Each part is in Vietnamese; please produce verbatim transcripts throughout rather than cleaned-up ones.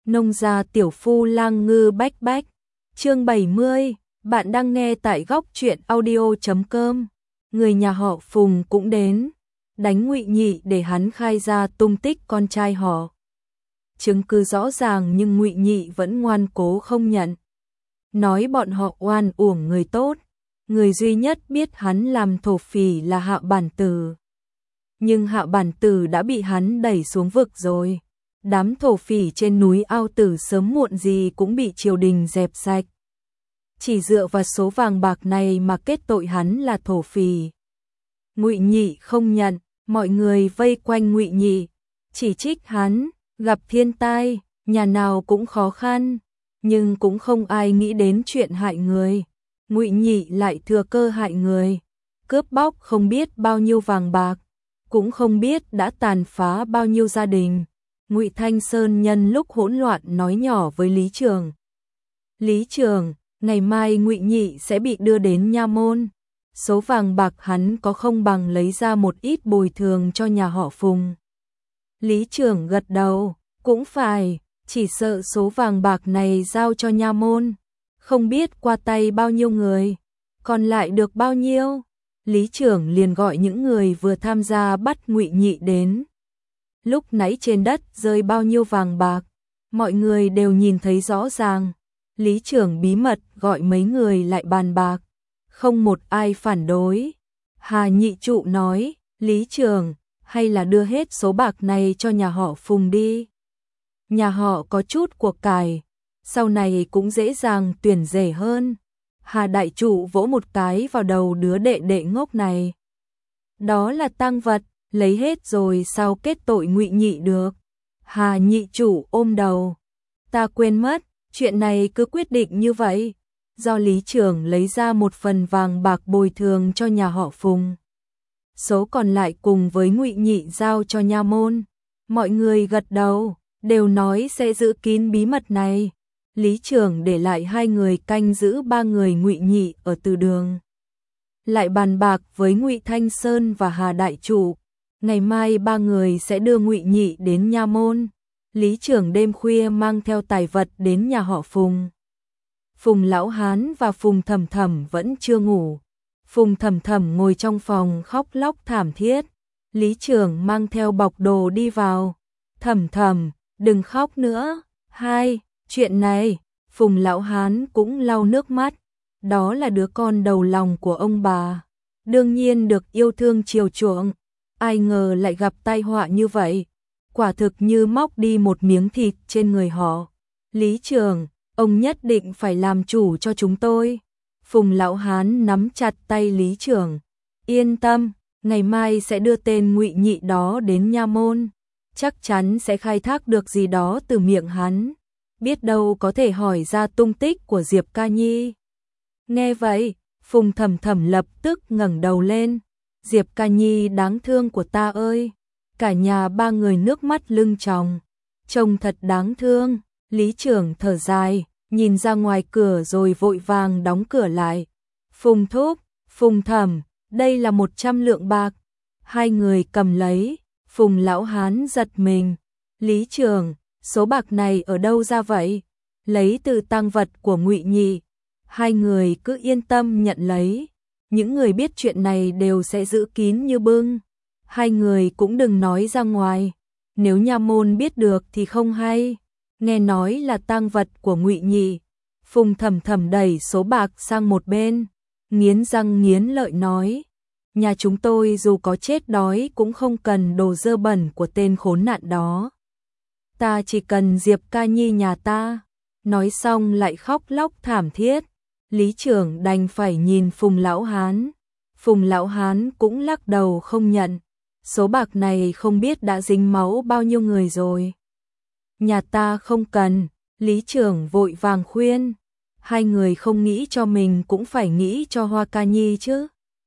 Nông gia tiểu phu lang ngư bách bách. Chương bảy mươi, bạn đang nghe tại góc truyện audio chấm com. Người nhà họ Phùng cũng đến, đánh Ngụy Nhị để hắn khai ra tung tích con trai họ. Chứng cứ rõ ràng nhưng Ngụy Nhị vẫn ngoan cố không nhận. Nói bọn họ oan uổng người tốt, người duy nhất biết hắn làm thổ phỉ là Hạ Bản Tử. Nhưng Hạ Bản Tử đã bị hắn đẩy xuống vực rồi. Đám thổ phỉ trên núi Ao Tử sớm muộn gì cũng bị triều đình dẹp sạch. Chỉ dựa vào số vàng bạc này mà kết tội hắn là thổ phỉ. Ngụy Nhị không nhận, mọi người vây quanh Ngụy Nhị, chỉ trích hắn, gặp thiên tai, nhà nào cũng khó khăn, nhưng cũng không ai nghĩ đến chuyện hại người. Ngụy Nhị lại thừa cơ hại người, cướp bóc không biết bao nhiêu vàng bạc, cũng không biết đã tàn phá bao nhiêu gia đình. Ngụy Thanh Sơn nhân lúc hỗn loạn nói nhỏ với Lý Trường. Lý Trường, ngày mai Ngụy Nhị sẽ bị đưa đến nha môn. Số vàng bạc hắn có không bằng lấy ra một ít bồi thường cho nhà họ Phùng. Lý Trường gật đầu, cũng phải, chỉ sợ số vàng bạc này giao cho nha môn, không biết qua tay bao nhiêu người, còn lại được bao nhiêu. Lý Trường liền gọi những người vừa tham gia bắt Ngụy Nhị đến. Lúc nãy trên đất rơi bao nhiêu vàng bạc, mọi người đều nhìn thấy rõ ràng. Lý Trường bí mật gọi mấy người lại bàn bạc, không một ai phản đối. Hà Nhị Trụ nói, Lý Trường, hay là đưa hết số bạc này cho nhà họ Phùng đi. Nhà họ có chút của cải, sau này cũng dễ dàng tuyển rể hơn. Hà Đại Trụ vỗ một cái vào đầu đứa đệ đệ ngốc này. Đó là tang vật, lấy hết rồi sao kết tội Ngụy Nhị được. Hà Nhị Trụ ôm đầu, ta quên mất, chuyện này cứ quyết định như vậy. Do Lý Trường lấy ra một phần vàng bạc bồi thường cho nhà họ Phùng, số còn lại cùng với Ngụy Nhị giao cho nha môn. Mọi người gật đầu, đều nói sẽ giữ kín bí mật này. Lý Trường để lại hai người canh giữ ba người Ngụy Nhị ở từ đường. Lại bàn bạc với Ngụy Thanh Sơn và Hà Đại Trụ, ngày mai ba người sẽ đưa Ngụy Nhị đến nha môn. Lý Trường đêm khuya mang theo tài vật đến nhà họ Phùng. Phùng Lão Hán và Phùng Thầm Thầm vẫn chưa ngủ. Phùng Thầm Thầm ngồi trong phòng khóc lóc thảm thiết. Lý Trường mang theo bọc đồ đi vào. Thầm Thầm, đừng khóc nữa. Hai, chuyện này, Phùng Lão Hán cũng lau nước mắt. Đó là đứa con đầu lòng của ông bà, đương nhiên được yêu thương chiều chuộng. Ai ngờ lại gặp tai họa như vậy, quả thực như móc đi một miếng thịt trên người họ. Lý Trường, ông nhất định phải làm chủ cho chúng tôi. Phùng Lão Hán nắm chặt tay Lý Trường. Yên tâm, ngày mai sẽ đưa tên Ngụy Nhị đó đến nha môn. Chắc chắn sẽ khai thác được gì đó từ miệng hắn. Biết đâu có thể hỏi ra tung tích của Diệp Ca Nhi. Nghe vậy, Phùng Thầm Thầm lập tức ngẩng đầu lên. Diệp Ca Nhi đáng thương của ta ơi. Cả nhà ba người nước mắt lưng tròng. Trông thật đáng thương. Lý Trường thở dài, nhìn ra ngoài cửa rồi vội vàng đóng cửa lại. Phùng Thúc, Phùng Thầm, đây là một trăm lượng bạc. Hai người cầm lấy. Phùng Lão Hán giật mình. Lý Trường, số bạc này ở đâu ra vậy? Lấy từ tang vật của Ngụy Nhị. Hai người cứ yên tâm nhận lấy. Những người biết chuyện này đều sẽ giữ kín như bưng. Hai người cũng đừng nói ra ngoài. Nếu nha môn biết được thì không hay. Nghe nói là tang vật của Ngụy Nhị. Phùng Thầm Thầm đẩy số bạc sang một bên, nghiến răng nghiến lợi nói. Nhà chúng tôi dù có chết đói cũng không cần đồ dơ bẩn của tên khốn nạn đó. Ta chỉ cần Diệp Ca Nhi nhà ta. Nói xong lại khóc lóc thảm thiết. Lý Trường đành phải nhìn Phùng Lão Hán. Phùng Lão Hán cũng lắc đầu không nhận. Số bạc này không biết đã dính máu bao nhiêu người rồi. Nhà ta không cần. Lý Trường vội vàng khuyên. Hai người không nghĩ cho mình cũng phải nghĩ cho Hoa Ca Nhi chứ.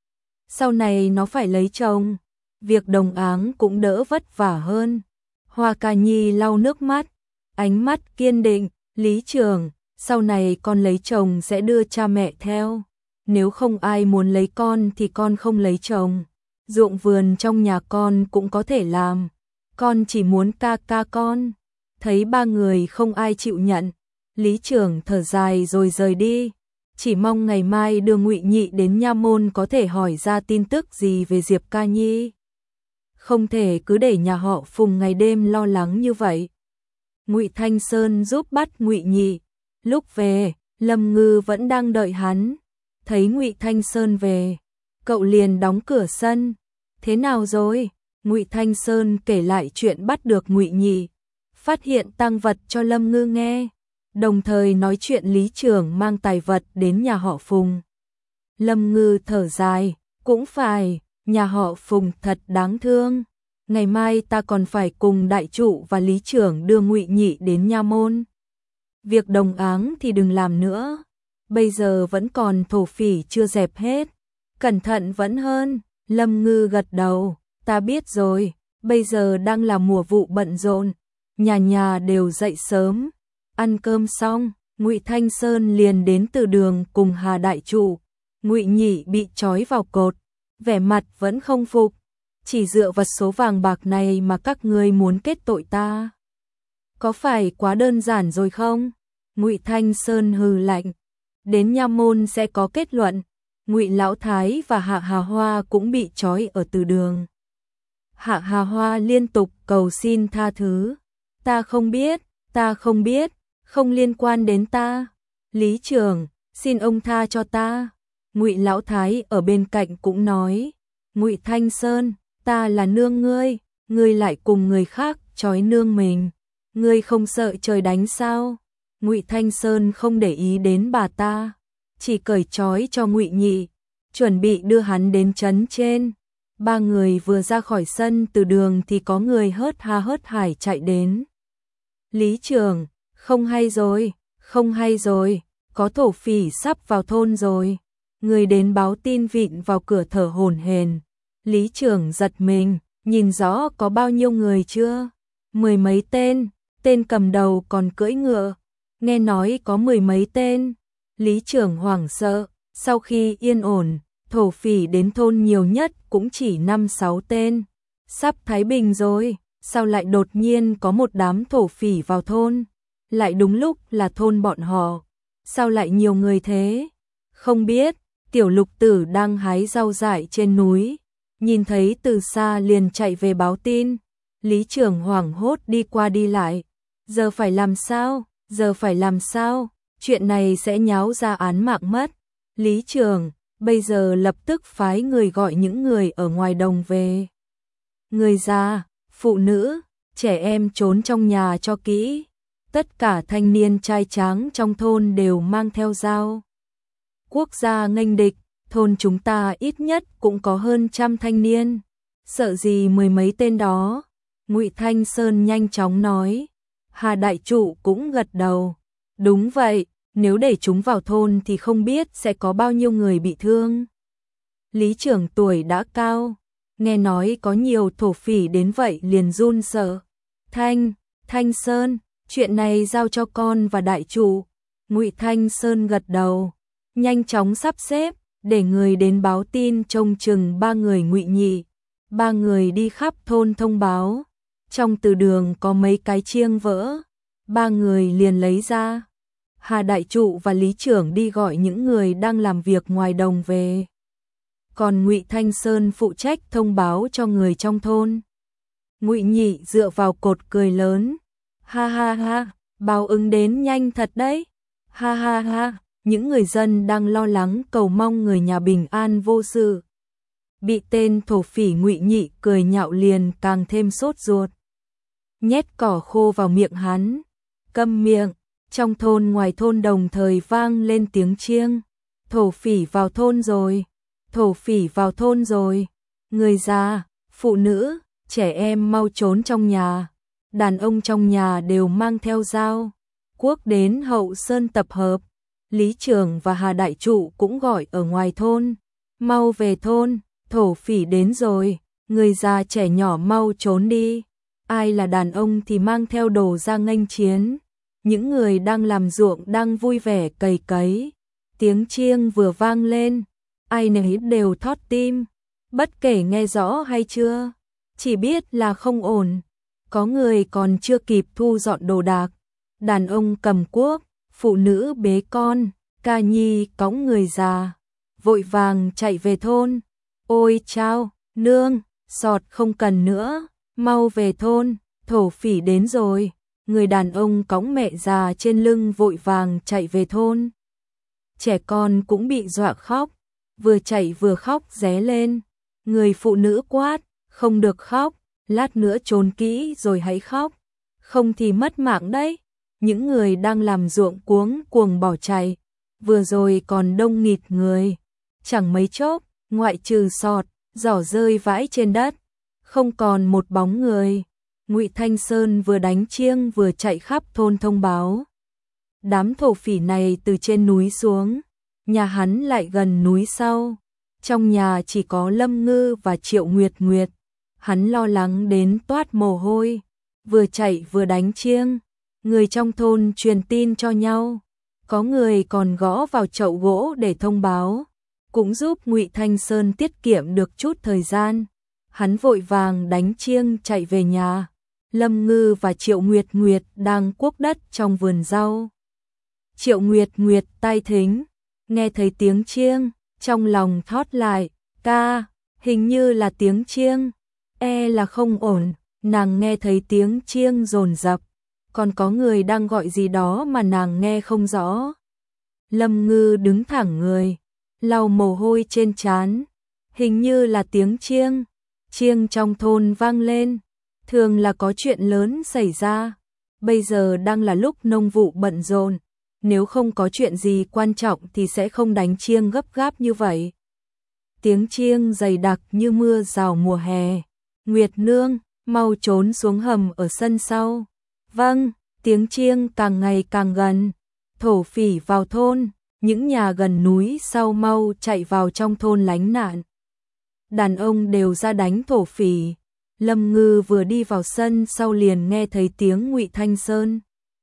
Sau này nó phải lấy chồng, việc đồng áng cũng đỡ vất vả hơn. Hoa Ca Nhi lau nước mắt, ánh mắt kiên định. Lý Trường, sau này con lấy chồng sẽ đưa cha mẹ theo. Nếu không ai muốn lấy con thì con không lấy chồng. Ruộng vườn trong nhà con cũng có thể làm. Con chỉ muốn ca ca con. Thấy ba người không ai chịu nhận, Lý Trưởng thở dài rồi rời đi, chỉ mong ngày mai đưa Ngụy Nhị đến nha môn có thể hỏi ra tin tức gì về Diệp Ca Nhi. Không thể cứ để nhà họ Phùng ngày đêm lo lắng như vậy. Ngụy Thanh Sơn giúp bắt Ngụy Nhị, lúc về, Lâm Ngư vẫn đang đợi hắn. Thấy Ngụy Thanh Sơn về, cậu liền đóng cửa sân. Thế nào rồi? Ngụy Thanh Sơn kể lại chuyện bắt được Ngụy Nhị, phát hiện tang vật cho Lâm Ngư nghe, đồng thời nói chuyện Lý Trưởng mang tài vật đến nhà họ Phùng. Lâm Ngư thở dài, cũng phải, nhà họ Phùng thật đáng thương. Ngày mai ta còn phải cùng đại trụ và Lý Trưởng đưa Ngụy Nhị đến nha môn. Việc đồng áng thì đừng làm nữa, bây giờ vẫn còn thổ phỉ chưa dẹp hết, cẩn thận vẫn hơn. Lâm Ngư gật đầu, ta biết rồi, bây giờ đang là mùa vụ bận rộn, nhà nhà đều dậy sớm. Ăn cơm xong, Ngụy Thanh Sơn liền đến từ đường cùng Hà đại trụ. Ngụy Nhị bị trói vào cột, vẻ mặt vẫn không phục, chỉ dựa vào số vàng bạc này mà các ngươi muốn kết tội ta, có phải quá đơn giản rồi không? Ngụy Thanh Sơn hừ lạnh, đến nha môn sẽ có kết luận. Ngụy Lão Thái và Hạ Hà Hoa cũng bị trói ở từ đường. Hạ Hà Hoa liên tục cầu xin tha thứ, ta không biết, ta không biết, không liên quan đến ta. Lý Trưởng, xin ông tha cho ta. Ngụy Lão Thái ở bên cạnh cũng nói, Ngụy Thanh Sơn, ta là nương ngươi, ngươi lại cùng người khác trói nương mình, ngươi không sợ trời đánh sao? Ngụy Thanh Sơn không để ý đến bà ta, chỉ cởi trói cho Ngụy Nhị, chuẩn bị đưa hắn đến trấn trên. Ba người vừa ra khỏi sân từ đường thì có người hớt ha hớt hải chạy đến. Lý Trưởng, không hay rồi, không hay rồi, có thổ phỉ sắp vào thôn rồi. Người đến báo tin vịn vào cửa thở hổn hển. Lý Trưởng giật mình, nhìn rõ có bao nhiêu người chưa? Mười mấy tên, tên cầm đầu còn cưỡi ngựa. Nghe nói có mười mấy tên. Lý Trưởng hoảng sợ, sau khi yên ổn, thổ phỉ đến thôn nhiều nhất cũng chỉ năm sáu tên. Sắp Thái Bình rồi, sao lại đột nhiên có một đám thổ phỉ vào thôn? Lại đúng lúc là thôn bọn họ. Sao lại nhiều người thế? Không biết, Tiểu Lục Tử đang hái rau dại trên núi, nhìn thấy từ xa liền chạy về báo tin. Lý Trưởng hoảng hốt đi qua đi lại. Giờ phải làm sao? Giờ phải làm sao? Chuyện này sẽ nháo ra án mạng mất. Lý Trưởng, bây giờ lập tức phái người gọi những người ở ngoài đồng về. Người già, phụ nữ, trẻ em trốn trong nhà cho kỹ. Tất cả thanh niên trai tráng trong thôn đều mang theo dao. Quốc gia nghênh địch, thôn chúng ta ít nhất cũng có hơn trăm thanh niên. Sợ gì mười mấy tên đó? Ngụy Thanh Sơn nhanh chóng nói. Hà đại trụ cũng gật đầu. Đúng vậy, nếu để chúng vào thôn thì không biết sẽ có bao nhiêu người bị thương. Lý Trưởng tuổi đã cao, nghe nói có nhiều thổ phỉ đến vậy liền run sợ. Thanh, Thanh Sơn, chuyện này giao cho con và đại trụ. Ngụy Thanh Sơn gật đầu, nhanh chóng sắp xếp, để người đến báo tin trông chừng ba người Ngụy Nhị. Ba người đi khắp thôn thông báo. Trong từ đường có mấy cái chiêng vỡ, ba người liền lấy ra. Hà đại trụ và Lý Trưởng đi gọi những người đang làm việc ngoài đồng về. Còn Ngụy Thanh Sơn phụ trách thông báo cho người trong thôn. Ngụy Nhị dựa vào cột cười lớn. Ha ha ha, báo ứng đến nhanh thật đấy. Ha ha ha, những người dân đang lo lắng cầu mong người nhà bình an vô sự. Bị tên thổ phỉ Ngụy Nhị cười nhạo liền càng thêm sốt ruột. Nhét cỏ khô vào miệng hắn. Câm miệng. Trong thôn ngoài thôn đồng thời vang lên tiếng chiêng. Thổ phỉ vào thôn rồi. Thổ phỉ vào thôn rồi. Người già, phụ nữ, trẻ em mau trốn trong nhà. Đàn ông trong nhà đều mang theo dao. Quốc đến Hậu Sơn tập hợp. Lý Trưởng và Hà đại trụ cũng gọi ở ngoài thôn. Mau về thôn, thổ phỉ đến rồi. Người già trẻ nhỏ mau trốn đi. Ai là đàn ông thì mang theo đồ ra nghênh chiến. Những người đang làm ruộng đang vui vẻ cày cấy. Tiếng chiêng vừa vang lên, ai nấy đều thót tim. Bất kể nghe rõ hay chưa, chỉ biết là không ổn. Có người còn chưa kịp thu dọn đồ đạc, đàn ông cầm cuốc, phụ nữ bế con, ca nhi cõng người già, vội vàng chạy về thôn. Ôi chao, nương, sọt không cần nữa, mau về thôn, thổ phỉ đến rồi. Người đàn ông cõng mẹ già trên lưng vội vàng chạy về thôn. Trẻ con cũng bị dọa khóc, vừa chạy vừa khóc ré lên. Người phụ nữ quát, không được khóc, lát nữa trốn kỹ rồi hãy khóc, không thì mất mạng đấy. Những người đang làm ruộng cuống cuồng bỏ chạy, vừa rồi còn đông nghịt người. Chẳng mấy chốc, ngoại trừ sọt, giỏ rơi vãi trên đất, không còn một bóng người. Ngụy Thanh Sơn vừa đánh chiêng vừa chạy khắp thôn thông báo. Đám thổ phỉ này từ trên núi xuống, nhà hắn lại gần núi sau. Trong nhà chỉ có Lâm Ngư và Triệu Nguyệt Nguyệt. Hắn lo lắng đến toát mồ hôi, vừa chạy vừa đánh chiêng. Người trong thôn truyền tin cho nhau, có người còn gõ vào chậu gỗ để thông báo, cũng giúp Ngụy Thanh Sơn tiết kiệm được chút thời gian. Hắn vội vàng đánh chiêng chạy về nhà. Lâm Ngư và Triệu Nguyệt Nguyệt đang cuốc đất trong vườn rau. Triệu Nguyệt Nguyệt tai thính, nghe thấy tiếng chiêng, trong lòng thót lại, ca, hình như là tiếng chiêng, e là không ổn. Nàng nghe thấy tiếng chiêng dồn dập, còn có người đang gọi gì đó mà nàng nghe không rõ. Lâm Ngư đứng thẳng người, lau mồ hôi trên trán, hình như là tiếng chiêng. Chiêng trong thôn vang lên, thường là có chuyện lớn xảy ra. Bây giờ đang là lúc nông vụ bận rộn, nếu không có chuyện gì quan trọng thì sẽ không đánh chiêng gấp gáp như vậy. Tiếng chiêng dày đặc như mưa rào mùa hè. Nguyệt nương, mau trốn xuống hầm ở sân sau. Vâng, tiếng chiêng càng ngày càng gần. Thổ phỉ vào thôn, những nhà gần núi sau mau chạy vào trong thôn lánh nạn. Đàn ông đều ra đánh thổ phỉ. Lâm Ngư vừa đi vào sân sau liền nghe thấy tiếng Ngụy Thanh Sơn.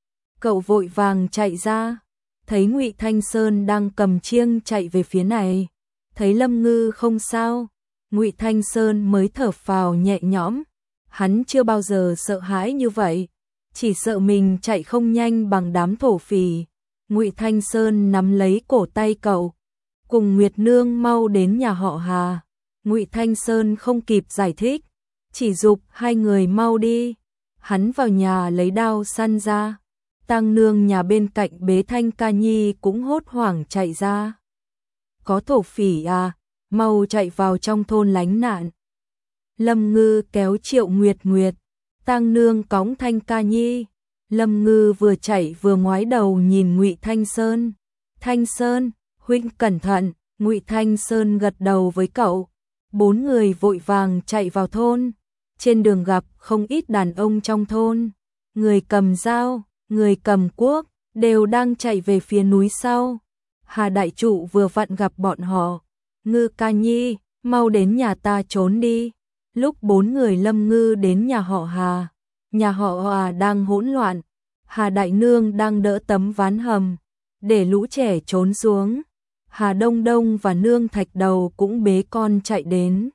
Cậu vội vàng chạy ra, thấy Ngụy Thanh Sơn đang cầm chiêng chạy về phía này. Thấy Lâm Ngư không sao, Ngụy Thanh Sơn mới thở phào nhẹ nhõm. Hắn chưa bao giờ sợ hãi như vậy, chỉ sợ mình chạy không nhanh bằng đám thổ phỉ. Ngụy Thanh Sơn nắm lấy cổ tay cậu, cùng Nguyệt nương mau đến nhà họ Hà. Ngụy Thanh Sơn không kịp giải thích, chỉ giục hai người mau đi. Hắn vào nhà lấy đao săn ra. Tang nương nhà bên cạnh bế Thanh Ca Nhi cũng hốt hoảng chạy ra. Có thổ phỉ à, mau chạy vào trong thôn lánh nạn. Lâm Ngư kéo Triệu Nguyệt Nguyệt, Tang nương cõng Thanh Ca Nhi. Lâm Ngư vừa chạy vừa ngoái đầu nhìn Ngụy Thanh Sơn. Thanh Sơn, huynh cẩn thận. Ngụy Thanh Sơn gật đầu với cậu. Bốn người vội vàng chạy vào thôn. Trên đường gặp không ít đàn ông trong thôn. Người cầm dao, người cầm cuốc, đều đang chạy về phía núi sau. Hà đại trụ vừa vặn gặp bọn họ. Ngư Ca Nhi, mau đến nhà ta trốn đi. Lúc bốn người Lâm Ngư đến nhà họ Hà, nhà họ Hà đang hỗn loạn. Hà đại nương đang đỡ tấm ván hầm, để lũ trẻ trốn xuống. Hà Đông Đông và nương Thạch Đầu cũng bế con chạy đến.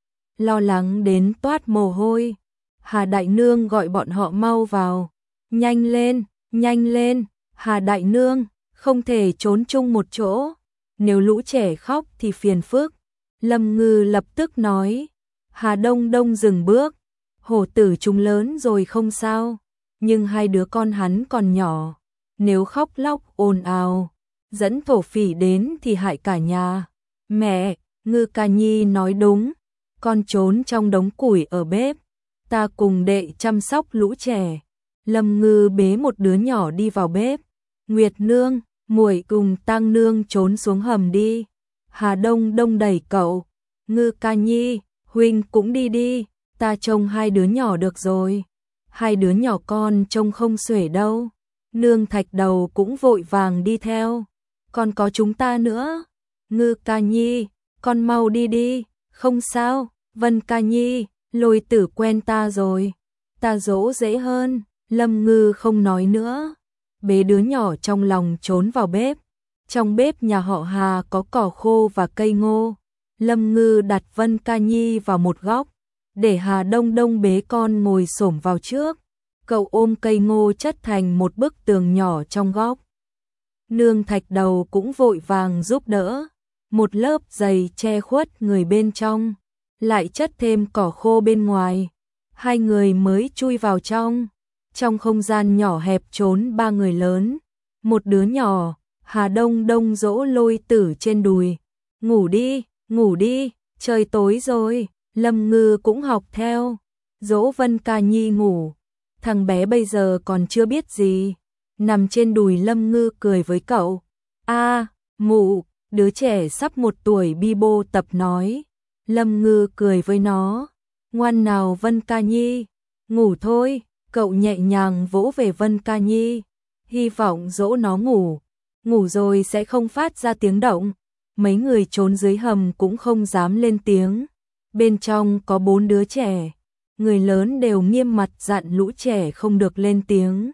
Lo lắng đến toát mồ hôi. Hà đại nương gọi bọn họ mau vào. Nhanh lên, nhanh lên, Hà đại nương, không thể trốn chung một chỗ. Nếu lũ trẻ khóc thì phiền phức. Lâm Ngư lập tức nói. Hà Đông Đông dừng bước. Hổ tử chúng lớn rồi không sao, nhưng hai đứa con hắn còn nhỏ. Nếu khóc lóc ồn ào, dẫn thổ phỉ đến thì hại cả nhà. Mẹ, Ngư Ca Nhi nói đúng. Con trốn trong đống củi ở bếp, ta cùng đệ chăm sóc lũ trẻ. Lâm Ngư bế một đứa nhỏ đi vào bếp. Nguyệt nương, muội cùng Tang nương trốn xuống hầm đi. Hà Đông Đông đẩy cậu. Ngư Ca Nhi, huynh cũng đi đi, ta trông hai đứa nhỏ được rồi. Hai đứa nhỏ con trông không xuể đâu. Nương Thạch Đầu cũng vội vàng đi theo. Còn có chúng ta nữa. Ngư Ca Nhi, con mau đi đi. Không sao, Vân Ca Nhi, Lôi Tử quen ta rồi. Ta dỗ dễ hơn. Lâm Ngư không nói nữa, bế đứa nhỏ trong lòng trốn vào bếp. Trong bếp nhà họ Hà có cỏ khô và cây ngô. Lâm Ngư đặt Vân Ca Nhi vào một góc, để Hà Đông Đông bế con ngồi xổm vào trước. Cậu ôm cây ngô chất thành một bức tường nhỏ trong góc. Nương Thạch Đầu cũng vội vàng giúp đỡ. Một lớp giày che khuất người bên trong, lại chất thêm cỏ khô bên ngoài. Hai người mới chui vào trong. Trong không gian nhỏ hẹp trốn ba người lớn. Một đứa nhỏ, Hà Đông Đông dỗ Lôi Tử trên đùi. Ngủ đi, ngủ đi, trời tối rồi. Lâm Ngư cũng học theo, dỗ Vân Ca Nhi ngủ. Thằng bé bây giờ còn chưa biết gì. Nằm trên đùi Lâm Ngư cười với cậu. A, mụ, đứa trẻ sắp một tuổi bi bô tập nói. Lâm Ngư cười với nó. Ngoan nào Vân Ca Nhi, ngủ thôi. Cậu nhẹ nhàng vỗ về Vân Ca Nhi, hy vọng dỗ nó ngủ. Ngủ rồi sẽ không phát ra tiếng động. Mấy người trốn dưới hầm cũng không dám lên tiếng. Bên trong có bốn đứa trẻ. Người lớn đều nghiêm mặt dặn lũ trẻ không được lên tiếng.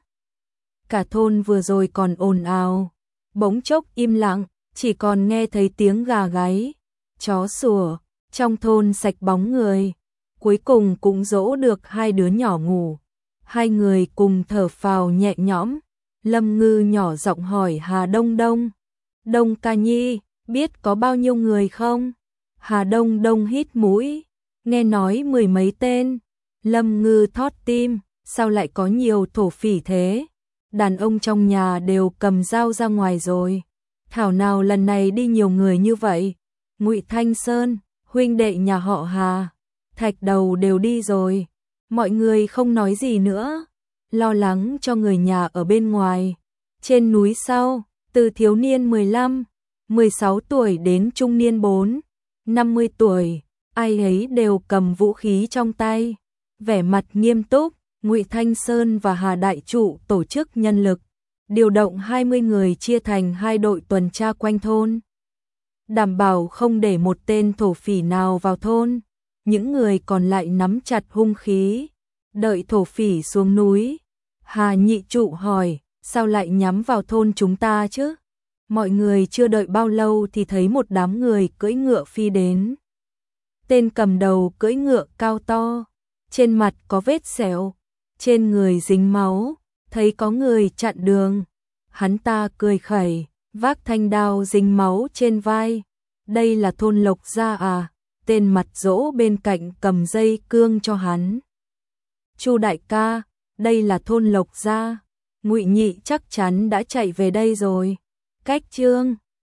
Cả thôn vừa rồi còn ồn ào, bỗng chốc im lặng, chỉ còn nghe thấy tiếng gà gáy, chó sủa. Trong thôn sạch bóng người. Cuối cùng cũng dỗ được hai đứa nhỏ ngủ. Hai người cùng thở phào nhẹ nhõm. Lâm Ngư nhỏ giọng hỏi Hà Đông Đông. Đông Ca Nhi, biết có bao nhiêu người không? Hà Đông Đông hít mũi, nghe nói mười mấy tên. Lâm Ngư thót tim, sao lại có nhiều thổ phỉ thế? Đàn ông trong nhà đều cầm dao ra ngoài rồi. Thảo nào lần này đi nhiều người như vậy? Ngụy Thanh Sơn, huynh đệ nhà họ Hà, Thạch Đầu đều đi rồi. Mọi người không nói gì nữa, lo lắng cho người nhà ở bên ngoài. Trên núi sau, từ thiếu niên mười lăm, mười sáu tuổi đến trung niên bốn, năm mươi tuổi, ai ấy đều cầm vũ khí trong tay, vẻ mặt nghiêm túc. Ngụy Thanh Sơn và Hà Đại Trụ tổ chức nhân lực, điều động hai mươi người chia thành hai đội tuần tra quanh thôn, đảm bảo không để một tên thổ phỉ nào vào thôn. Những người còn lại nắm chặt hung khí, đợi thổ phỉ xuống núi. Hà Nhị Trụ hỏi, sao lại nhắm vào thôn chúng ta chứ? Mọi người chưa đợi bao lâu thì thấy một đám người cưỡi ngựa phi đến. Tên cầm đầu cưỡi ngựa cao to, trên mặt có vết sẹo, trên người dính máu, thấy có người chặn đường. Hắn ta cười khẩy, vác thanh đao dính máu trên vai. Đây là thôn Lộc Gia à? Tên mặt dỗ bên cạnh cầm dây cương cho hắn. Chu đại ca, đây là thôn Lộc Gia. Ngụy Nhị chắc chắn đã chạy về đây rồi. Cách chương